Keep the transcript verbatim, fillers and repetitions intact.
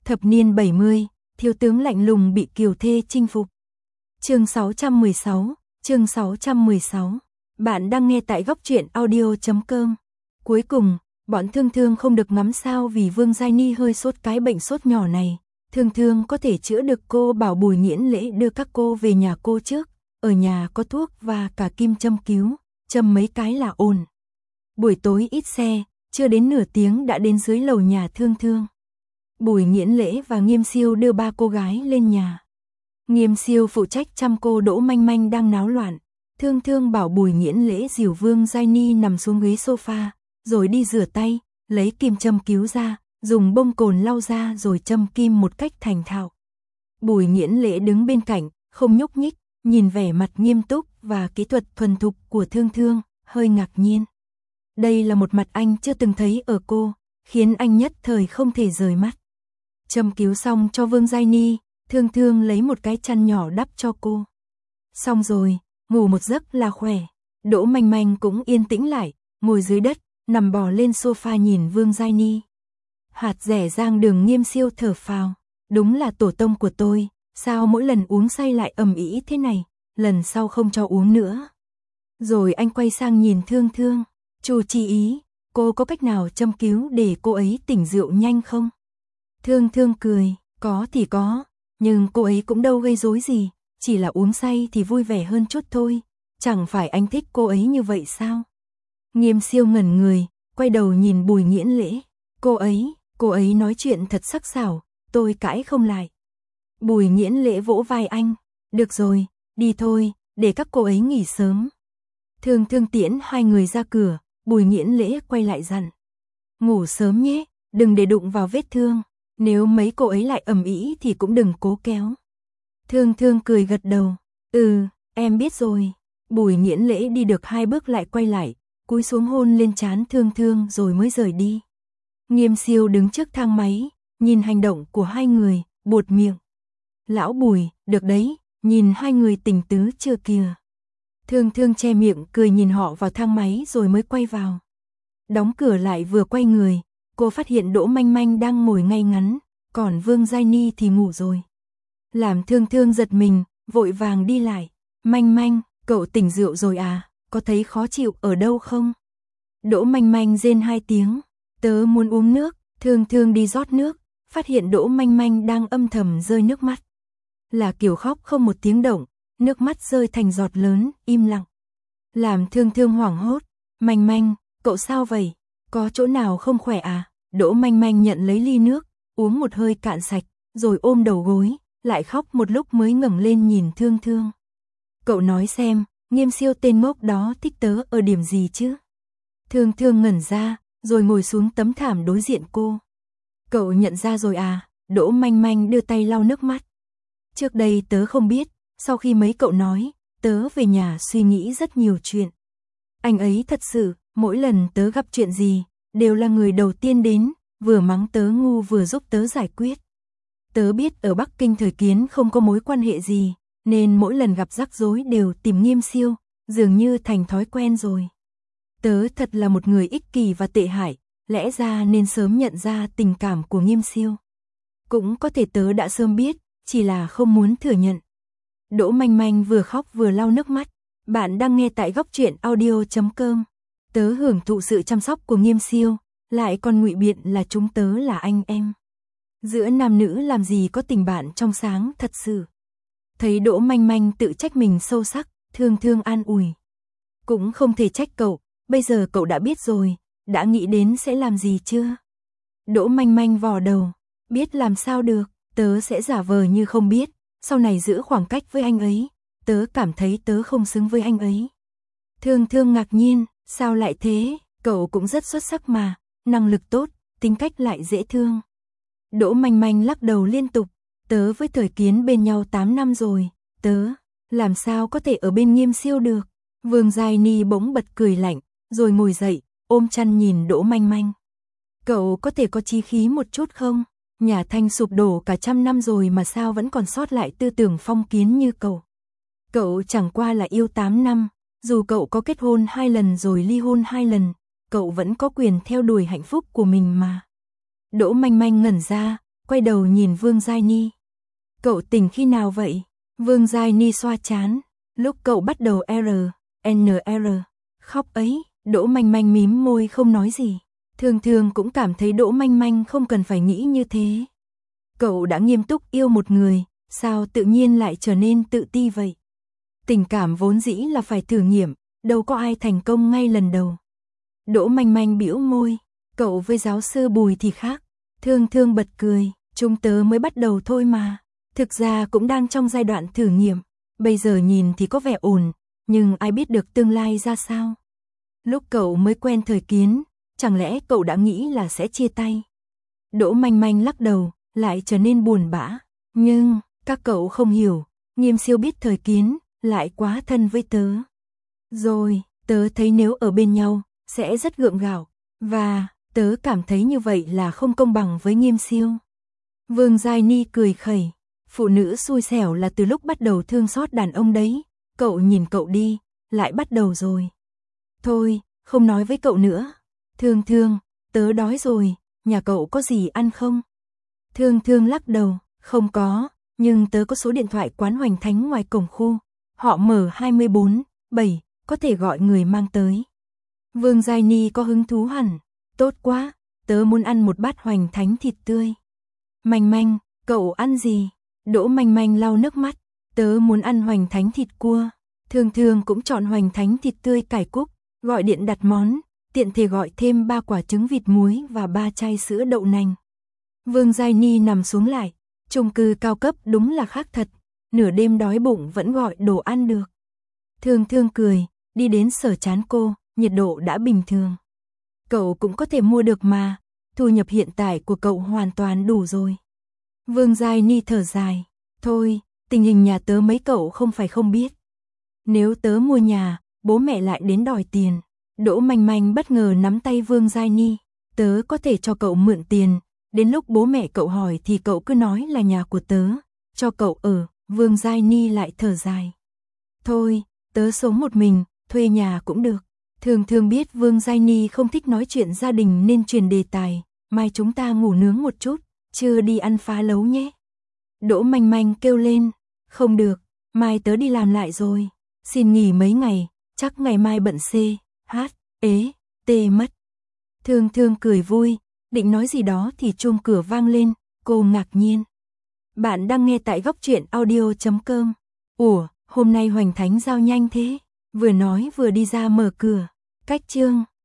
Thập niên bảy mươi, thiếu tướng lạnh lùng bị kiều thê chinh phục. Chương sáu trăm mười sáu, chương sáu trăm mười sáu. Bạn đang nghe tại góc truyện audio chấm com. Cuối cùng, bọn Thương Thương không được ngắm sao vì Vương Giai Ni hơi sốt cái bệnh sốt nhỏ này. Thương Thương có thể chữa được, cô bảo Bùi Nghiễn Lễ đưa các cô về nhà cô trước. Ở nhà có thuốc và cả kim châm cứu, châm mấy cái là ổn. Buổi tối ít xe, chưa đến nửa tiếng đã đến dưới lầu nhà Thương Thương. Bùi Nghiễn Lễ và Nghiêm Siêu đưa ba cô gái lên nhà. Nghiêm Siêu phụ trách chăm cô Đỗ Manh Manh đang náo loạn. Thương Thương bảo Bùi Nghiễn Lễ dìu Vương Giai Ni nằm xuống ghế sofa, rồi đi rửa tay, lấy kim châm cứu ra, dùng bông cồn lau ra rồi châm kim một cách thành thạo. Bùi Nghiễn Lễ đứng bên cạnh, không nhúc nhích, nhìn vẻ mặt nghiêm túc và kỹ thuật thuần thục của Thương Thương, hơi ngạc nhiên. Đây là một mặt anh chưa từng thấy ở cô, khiến anh nhất thời không thể rời mắt. Châm cứu xong cho Vương Giai Ni, Thương Thương lấy một cái chăn nhỏ đắp cho cô. Xong rồi, ngủ một giấc là khỏe. Đỗ Manh Manh cũng yên tĩnh lại, ngồi dưới đất, nằm bò lên sofa nhìn Vương Giai Ni. Hạt rẻ rang Đường Nghiêm Siêu thở phào, đúng là tổ tông của tôi, sao mỗi lần uống say lại ầm ĩ thế này, lần sau không cho uống nữa. Rồi anh quay sang nhìn Thương Thương, Chu Chi Ý, cô có cách nào châm cứu để cô ấy tỉnh rượu nhanh không? Thương Thương cười, có thì có, nhưng cô ấy cũng đâu gây rối gì, chỉ là uống say thì vui vẻ hơn chút thôi, chẳng phải anh thích cô ấy như vậy sao? Nghiêm Siêu ngẩn người, quay đầu nhìn Bùi Nghiễn Lễ, cô ấy, cô ấy nói chuyện thật sắc sảo, tôi cãi không lại. Bùi Nghiễn Lễ vỗ vai anh, được rồi, đi thôi, để các cô ấy nghỉ sớm. Thương Thương tiễn hai người ra cửa, Bùi Nghiễn Lễ quay lại dặn, ngủ sớm nhé, đừng để đụng vào vết thương, nếu mấy cô ấy lại ầm ĩ thì cũng đừng cố kéo. Thương Thương cười gật đầu, ừ, em biết rồi. Bùi Nghiễn Lễ đi được hai bước lại quay lại, cúi xuống hôn lên trán Thương Thương rồi mới rời đi. Nghiêm Siêu đứng trước thang máy, nhìn hành động của hai người, buột miệng. Lão Bùi, được đấy, nhìn hai người tình tứ chưa kìa. Thương Thương che miệng cười nhìn họ vào thang máy rồi mới quay vào. Đóng cửa lại vừa quay người, cô phát hiện Đỗ Manh Manh đang ngồi ngay ngắn, còn Vương Giai Ni thì ngủ rồi. Làm Thương Thương giật mình, vội vàng đi lại. Manh Manh, cậu tỉnh rượu rồi à, có thấy khó chịu ở đâu không? Đỗ Manh Manh rên hai tiếng, tớ muốn uống nước. Thương Thương đi rót nước, phát hiện Đỗ Manh Manh đang âm thầm rơi nước mắt. Là kiểu khóc không một tiếng động, nước mắt rơi thành giọt lớn, im lặng. Làm Thương Thương hoảng hốt, Manh Manh, cậu sao vậy? Có chỗ nào không khỏe à? Đỗ Manh Manh nhận lấy ly nước, uống một hơi cạn sạch, rồi ôm đầu gối, lại khóc một lúc mới ngẩng lên nhìn Thương Thương. Cậu nói xem, Nghiêm Siêu tên ngốc đó thích tớ ở điểm gì chứ? Thương Thương ngẩn ra, rồi ngồi xuống tấm thảm đối diện cô. Cậu nhận ra rồi à? Đỗ Manh Manh đưa tay lau nước mắt. Trước đây tớ không biết, sau khi mấy cậu nói, tớ về nhà suy nghĩ rất nhiều chuyện. Anh ấy thật sự, mỗi lần tớ gặp chuyện gì, đều là người đầu tiên đến, vừa mắng tớ ngu vừa giúp tớ giải quyết. Tớ biết ở Bắc Kinh thời Kiến không có mối quan hệ gì, nên mỗi lần gặp rắc rối đều tìm Nghiêm Siêu, dường như thành thói quen rồi. Tớ thật là một người ích kỷ và tệ hại, lẽ ra nên sớm nhận ra tình cảm của Nghiêm Siêu. Cũng có thể tớ đã sớm biết, chỉ là không muốn thừa nhận. Đỗ Manh Manh vừa khóc vừa lau nước mắt. Bạn đang nghe tại góc truyện audio chấm com. Tớ hưởng thụ sự chăm sóc của Nghiêm Siêu, lại còn ngụy biện là chúng tớ là anh em. Giữa nam nữ làm gì có tình bạn trong sáng thật sự. Thấy Đỗ Manh Manh tự trách mình sâu sắc, Thương Thương an ủi. Cũng không thể trách cậu, bây giờ cậu đã biết rồi, đã nghĩ đến sẽ làm gì chưa? Đỗ Manh Manh vò đầu, biết làm sao được, tớ sẽ giả vờ như không biết, sau này giữ khoảng cách với anh ấy, tớ cảm thấy tớ không xứng với anh ấy. Thương Thương ngạc nhiên, sao lại thế, cậu cũng rất xuất sắc mà, năng lực tốt, tính cách lại dễ thương. Đỗ Manh Manh lắc đầu liên tục, tớ với Thời Kiến bên nhau tám năm rồi, tớ, làm sao có thể ở bên Nghiêm Siêu được. Vương Giai Ni bỗng bật cười lạnh, rồi ngồi dậy, ôm chăn nhìn Đỗ Manh Manh. Cậu có thể có chí khí một chút không? Nhà Thanh sụp đổ cả trăm năm rồi mà sao vẫn còn sót lại tư tưởng phong kiến như cậu. Cậu chẳng qua là yêu tám năm, dù cậu có kết hôn hai lần rồi ly hôn hai lần, cậu vẫn có quyền theo đuổi hạnh phúc của mình mà. Đỗ Manh Manh ngẩn ra, quay đầu nhìn Vương Giai Ni. Cậu tỉnh khi nào vậy? Vương Giai Ni xoa trán. Lúc cậu bắt đầu R, N R, khóc ấy. Đỗ Manh Manh mím môi không nói gì. Thường thường cũng cảm thấy Đỗ Manh Manh không cần phải nghĩ như thế. Cậu đã nghiêm túc yêu một người, sao tự nhiên lại trở nên tự ti vậy? Tình cảm vốn dĩ là phải thử nghiệm, đâu có ai thành công ngay lần đầu. Đỗ Manh Manh bĩu môi, cậu với giáo sư Bùi thì khác. Thương Thương bật cười, chúng tớ mới bắt đầu thôi mà. Thực ra cũng đang trong giai đoạn thử nghiệm, bây giờ nhìn thì có vẻ ổn, nhưng ai biết được tương lai ra sao. Lúc cậu mới quen Thời Kiến, chẳng lẽ cậu đã nghĩ là sẽ chia tay? Đỗ Manh Manh lắc đầu, lại trở nên buồn bã. Nhưng, các cậu không hiểu, Nghiêm Siêu biết Thời Kiến, lại quá thân với tớ. Rồi, tớ thấy nếu ở bên nhau, sẽ rất gượng gạo, và tớ cảm thấy như vậy là không công bằng với Nghiêm Siêu. Vương Giai Ni cười khẩy, phụ nữ xui xẻo là từ lúc bắt đầu thương xót đàn ông đấy, cậu nhìn cậu đi, lại bắt đầu rồi. Thôi, không nói với cậu nữa. Thương Thương, tớ đói rồi, nhà cậu có gì ăn không? Thương Thương lắc đầu, không có, nhưng tớ có số điện thoại quán Hoành Thánh ngoài cổng khu. Họ mở hai mươi bốn bảy, có thể gọi người mang tới. Vương Giai Ni có hứng thú hẳn, tốt quá, tớ muốn ăn một bát Hoành Thánh thịt tươi. Manh Manh, cậu ăn gì? Đỗ Manh Manh lau nước mắt, tớ muốn ăn Hoành Thánh thịt cua. Thường thường cũng chọn Hoành Thánh thịt tươi cải cúc, gọi điện đặt món, tiện thể gọi thêm ba quả trứng vịt muối và ba chai sữa đậu nành. Vương Giai Ni nằm xuống lại, chung cư cao cấp đúng là khác thật, nửa đêm đói bụng vẫn gọi đồ ăn được. Thương Thương cười, đi đến Sở Chán Cô, nhiệt độ đã bình thường. Cậu cũng có thể mua được mà, thu nhập hiện tại của cậu hoàn toàn đủ rồi. Vương Giai Ni thở dài, thôi, tình hình nhà tớ mấy cậu không phải không biết. Nếu tớ mua nhà, bố mẹ lại đến đòi tiền. Đỗ Manh Manh bất ngờ nắm tay Vương Giai Ni, tớ có thể cho cậu mượn tiền, đến lúc bố mẹ cậu hỏi thì cậu cứ nói là nhà của tớ, cho cậu ở. Vương Giai Ni lại thở dài. Thôi, tớ sống một mình, thuê nhà cũng được. Thường thường biết Vương Giai Ni không thích nói chuyện gia đình nên truyền đề tài, mai chúng ta ngủ nướng một chút, chưa đi ăn phá lấu nhé. Đỗ Manh Manh kêu lên, không được, mai tớ đi làm lại rồi, xin nghỉ mấy ngày, chắc ngày mai bận C, H, ế, T mất. Thương Thương cười vui, định nói gì đó thì chuông cửa vang lên, cô ngạc nhiên. Bạn đang nghe tại góc truyện audio chấm com. Ủa, hôm nay Hoành Thánh giao nhanh thế? Vừa nói vừa đi ra mở cửa. Cách chương